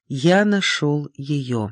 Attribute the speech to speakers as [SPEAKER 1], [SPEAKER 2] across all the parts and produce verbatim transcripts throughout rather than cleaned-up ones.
[SPEAKER 1] я нашел ее.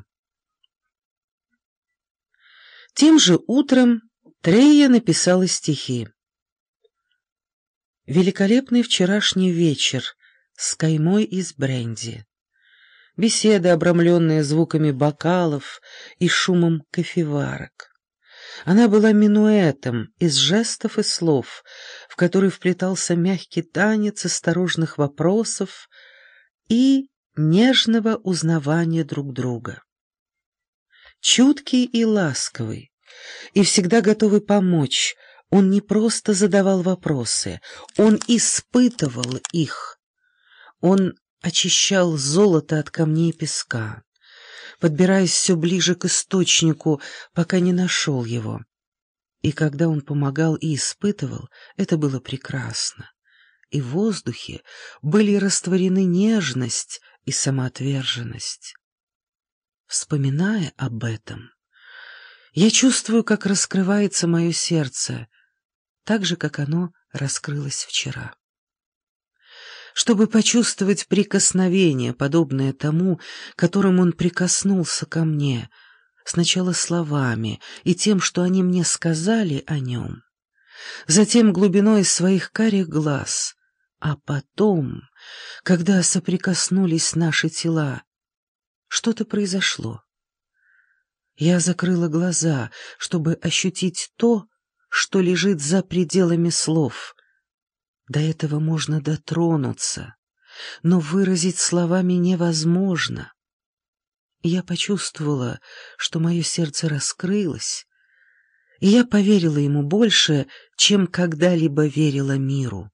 [SPEAKER 1] Тем же утром Трея написала стихи. Великолепный вчерашний вечер с каймой из бренди. Беседы, обрамленные звуками бокалов и шумом кофеварок. Она была минуэтом из жестов и слов, в который вплетался мягкий танец осторожных вопросов и нежного узнавания друг друга. Чуткий и ласковый, и всегда готовый помочь, он не просто задавал вопросы, он испытывал их. Он очищал золото от камней и песка, подбираясь все ближе к источнику, пока не нашел его. И когда он помогал и испытывал, это было прекрасно. И в воздухе были растворены нежность и самоотверженность. Вспоминая об этом, я чувствую, как раскрывается мое сердце, так же, как оно раскрылось вчера. Чтобы почувствовать прикосновение, подобное тому, которым он прикоснулся ко мне, сначала словами и тем, что они мне сказали о нем, затем глубиной своих карих глаз, а потом, когда соприкоснулись наши тела, что-то произошло. Я закрыла глаза, чтобы ощутить то, что лежит за пределами слов. До этого можно дотронуться, но выразить словами невозможно. Я почувствовала, что мое сердце раскрылось, и я поверила ему больше, чем когда-либо верила миру.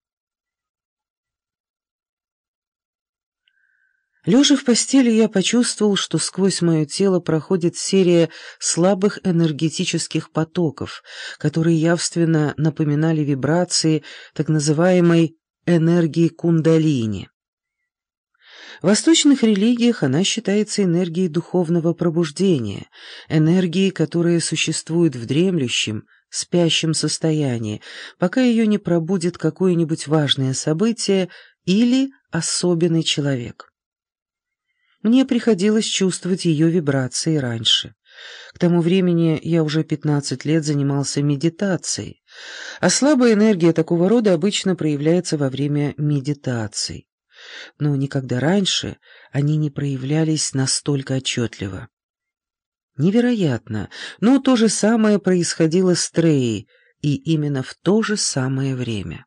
[SPEAKER 1] Лежа в постели, я почувствовал, что сквозь мое тело проходит серия слабых энергетических потоков, которые явственно напоминали вибрации так называемой энергии кундалини. В восточных религиях она считается энергией духовного пробуждения, энергией, которая существует в дремлющем, спящем состоянии, пока ее не пробудит какое-нибудь важное событие или особенный человек. Мне приходилось чувствовать ее вибрации раньше. К тому времени я уже пятнадцать лет занимался медитацией, а слабая энергия такого рода обычно проявляется во время медитаций. Но никогда раньше они не проявлялись настолько отчетливо. Невероятно, но то же самое происходило с Треей, и именно в то же самое время.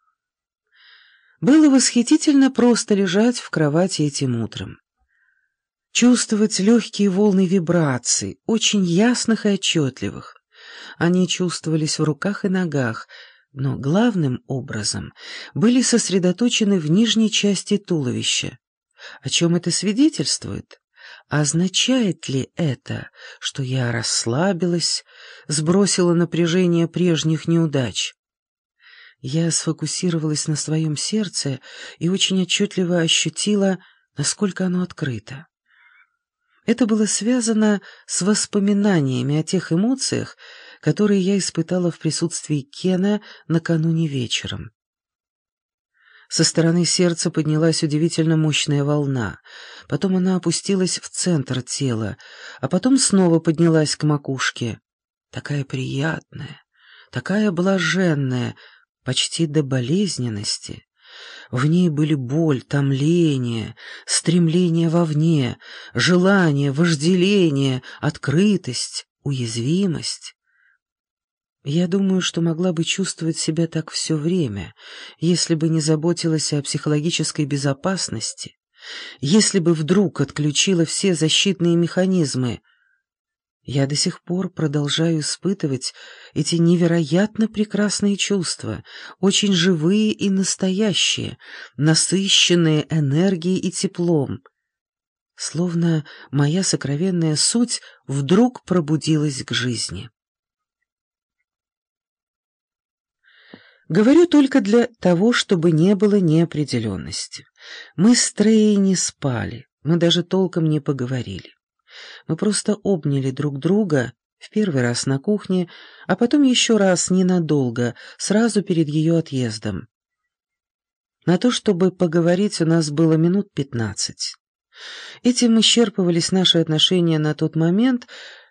[SPEAKER 1] Было восхитительно просто лежать в кровати этим утром. Чувствовать легкие волны вибраций, очень ясных и отчетливых. Они чувствовались в руках и ногах, но главным образом были сосредоточены в нижней части туловища. О чем это свидетельствует? Означает ли это, что я расслабилась, сбросила напряжение прежних неудач? Я сфокусировалась на своем сердце и очень отчетливо ощутила, насколько оно открыто. Это было связано с воспоминаниями о тех эмоциях, которые я испытала в присутствии Кена накануне вечером. Со стороны сердца поднялась удивительно мощная волна, потом она опустилась в центр тела, а потом снова поднялась к макушке. Такая приятная, такая блаженная, почти до болезненности. В ней были боль, томление, стремление вовне, желание, вожделение, открытость, уязвимость. Я думаю, что могла бы чувствовать себя так все время, если бы не заботилась о психологической безопасности, если бы вдруг отключила все защитные механизмы. Я до сих пор продолжаю испытывать эти невероятно прекрасные чувства, очень живые и настоящие, насыщенные энергией и теплом. Словно моя сокровенная суть вдруг пробудилась к жизни. Говорю только для того, чтобы не было неопределенности. Мы с Треей не спали, мы даже толком не поговорили. Мы просто обняли друг друга в первый раз на кухне, а потом еще раз ненадолго, сразу перед ее отъездом. На то, чтобы поговорить, у нас было минут пятнадцать. Этим исчерпывались наши отношения на тот момент,